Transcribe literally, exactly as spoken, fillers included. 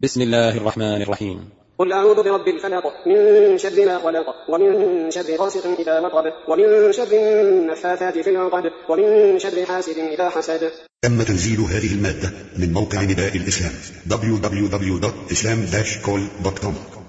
بسم الله الرحمن الرحيم. قل أعوذ برب الفلق من شر ما خلق ومن شر غاسق إذا وقب ومن شر النفاثات في العقد ومن شر حاسد إذا حسد. تم تنزيل هذه المادة من موقع نداء الإسلام دبليو دبليو دبليو دوت إسلام داش كول دوت كوم.